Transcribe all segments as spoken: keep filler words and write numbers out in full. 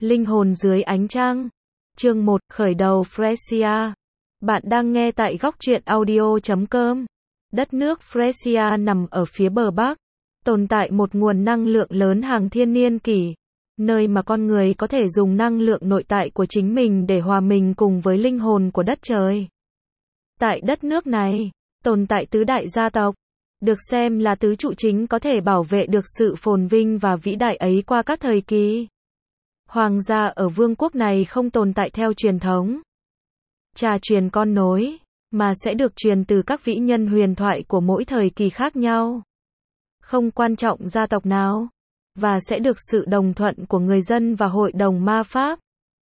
Linh hồn dưới ánh trăng. Chương một, khởi đầu Frisia. Bạn đang nghe tại góc truyện audio chấm com. Đất nước Frisia nằm ở phía bờ bắc, tồn tại một nguồn năng lượng lớn hàng thiên niên kỷ, nơi mà con người có thể dùng năng lượng nội tại của chính mình để hòa mình cùng với linh hồn của đất trời. Tại đất nước này, tồn tại tứ đại gia tộc, được xem là tứ trụ chính có thể bảo vệ được sự phồn vinh và vĩ đại ấy qua các thời kỳ. Hoàng gia ở vương quốc này không tồn tại theo truyền thống cha truyền con nối, mà sẽ được truyền từ các vĩ nhân huyền thoại của mỗi thời kỳ khác nhau. Không quan trọng gia tộc nào, và sẽ được sự đồng thuận của người dân và hội đồng ma pháp.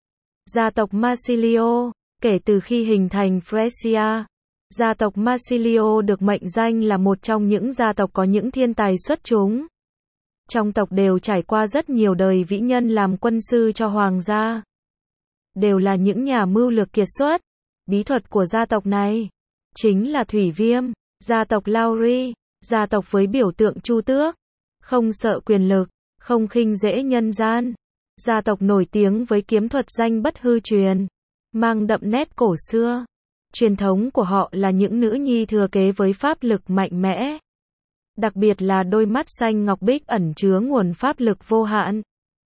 Gia tộc Marsilio, kể từ khi hình thành Frisia, gia tộc Marsilio được mệnh danh là một trong những gia tộc có những thiên tài xuất chúng. Trong tộc đều trải qua rất nhiều đời vĩ nhân làm quân sư cho hoàng gia. Đều là những nhà mưu lược kiệt xuất. Bí thuật của gia tộc này chính là thủy viêm. Gia tộc Lauri, gia tộc với biểu tượng chu tước, không sợ quyền lực, không khinh dễ nhân gian. Gia tộc nổi tiếng với kiếm thuật danh bất hư truyền, mang đậm nét cổ xưa. Truyền thống của họ là những nữ nhi thừa kế với pháp lực mạnh mẽ. Đặc biệt là đôi mắt xanh ngọc bích ẩn chứa nguồn pháp lực vô hạn.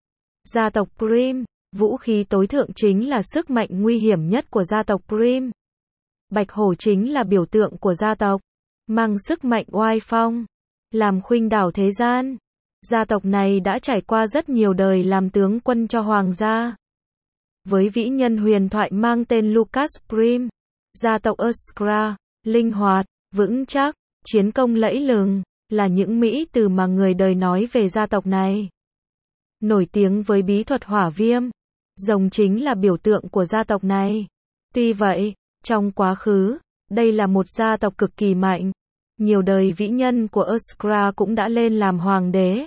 Gia tộc Prim, vũ khí tối thượng chính là sức mạnh nguy hiểm nhất của gia tộc Prim. Bạch hổ chính là biểu tượng của gia tộc, mang sức mạnh oai phong, làm khuynh đảo thế gian. Gia tộc này đã trải qua rất nhiều đời làm tướng quân cho hoàng gia. Với vĩ nhân huyền thoại mang tên Lucas Prim, gia tộc Uskra, linh hoạt, vững chắc, chiến công lẫy lừng, là những mỹ từ mà người đời nói về gia tộc này. Nổi tiếng với bí thuật hỏa viêm, rồng chính là biểu tượng của gia tộc này. Tuy vậy, trong quá khứ, đây là một gia tộc cực kỳ mạnh. Nhiều đời vĩ nhân của Uskra cũng đã lên làm hoàng đế.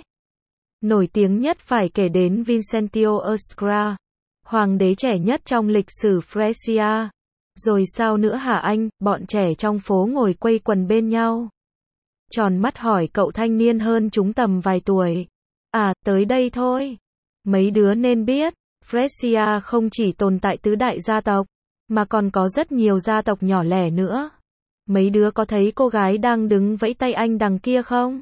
Nổi tiếng nhất phải kể đến Vincentio Uskra, hoàng đế trẻ nhất trong lịch sử Frisia. Rồi sao nữa hả anh? Bọn trẻ trong phố ngồi quây quần bên nhau. Tròn mắt hỏi cậu thanh niên hơn chúng tầm vài tuổi. À, tới đây thôi. Mấy đứa nên biết, Frisia không chỉ tồn tại tứ đại gia tộc, mà còn có rất nhiều gia tộc nhỏ lẻ nữa. Mấy đứa có thấy cô gái đang đứng vẫy tay anh đằng kia không?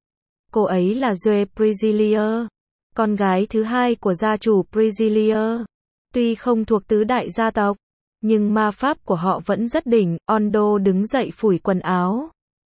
Cô ấy là Zoe Priscilla, con gái thứ hai của gia chủ Priscilla. Tuy không thuộc tứ đại gia tộc, nhưng ma pháp của họ vẫn rất đỉnh. Ondo đứng dậy phủi quần áo,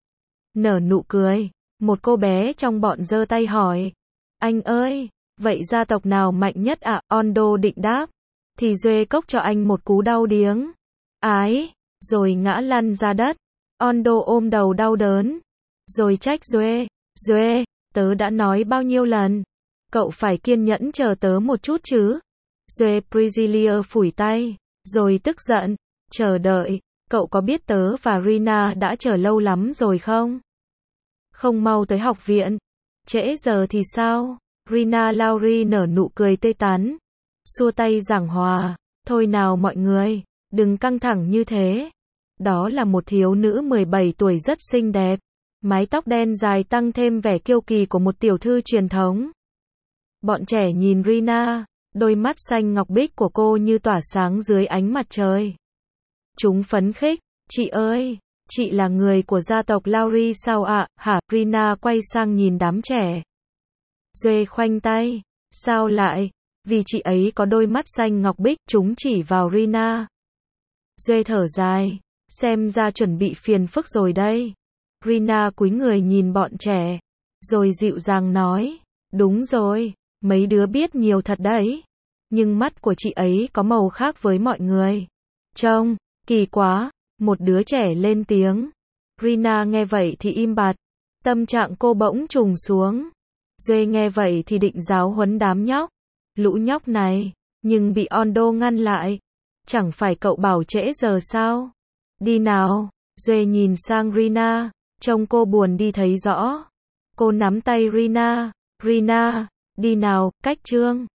nở nụ cười. Một cô bé trong bọn giơ tay hỏi, anh ơi, vậy gia tộc nào mạnh nhất ạ? À? Ondo định đáp, thì Zoe cốc cho anh một cú đau điếng. Ái, rồi ngã lăn ra đất. Ondo ôm đầu đau đớn, rồi trách Zoe, Zoe, tớ đã nói bao nhiêu lần, cậu phải kiên nhẫn chờ tớ một chút chứ. Zoe Priscilla phủi tay, rồi tức giận, chờ đợi, cậu có biết tớ và Rina đã chờ lâu lắm rồi không? Không mau tới học viện, trễ giờ thì sao? Rina Lauri nở nụ cười tươi tắn, xua tay giảng hòa, thôi nào mọi người, đừng căng thẳng như thế. Đó là một thiếu nữ mười bảy tuổi rất xinh đẹp, mái tóc đen dài tăng thêm vẻ kiêu kỳ của một tiểu thư truyền thống. Bọn trẻ nhìn Rina, đôi mắt xanh ngọc bích của cô như tỏa sáng dưới ánh mặt trời. Chúng phấn khích, chị ơi, chị là người của gia tộc Lauri sao ạ? Hả? Rina quay sang nhìn đám trẻ. Zoe khoanh tay, sao lại? Vì chị ấy có đôi mắt xanh ngọc bích. Chúng chỉ vào Rina. Zoe thở dài, xem ra chuẩn bị phiền phức rồi đây. Rina cúi người nhìn bọn trẻ, rồi dịu dàng nói, đúng rồi, mấy đứa biết nhiều thật đấy. Nhưng mắt của chị ấy có màu khác với mọi người. Trông, kỳ quá. Một đứa trẻ lên tiếng. Rina nghe vậy thì im bặt. Tâm trạng cô bỗng trùng xuống. Zoe nghe vậy thì định giáo huấn đám nhóc. Lũ nhóc này, nhưng bị Ondo ngăn lại. Chẳng phải cậu bảo trễ giờ sao? Đi nào. Zoe nhìn sang Rina, trông cô buồn đi thấy rõ. Cô nắm tay Rina. Rina, đi nào, cách chương.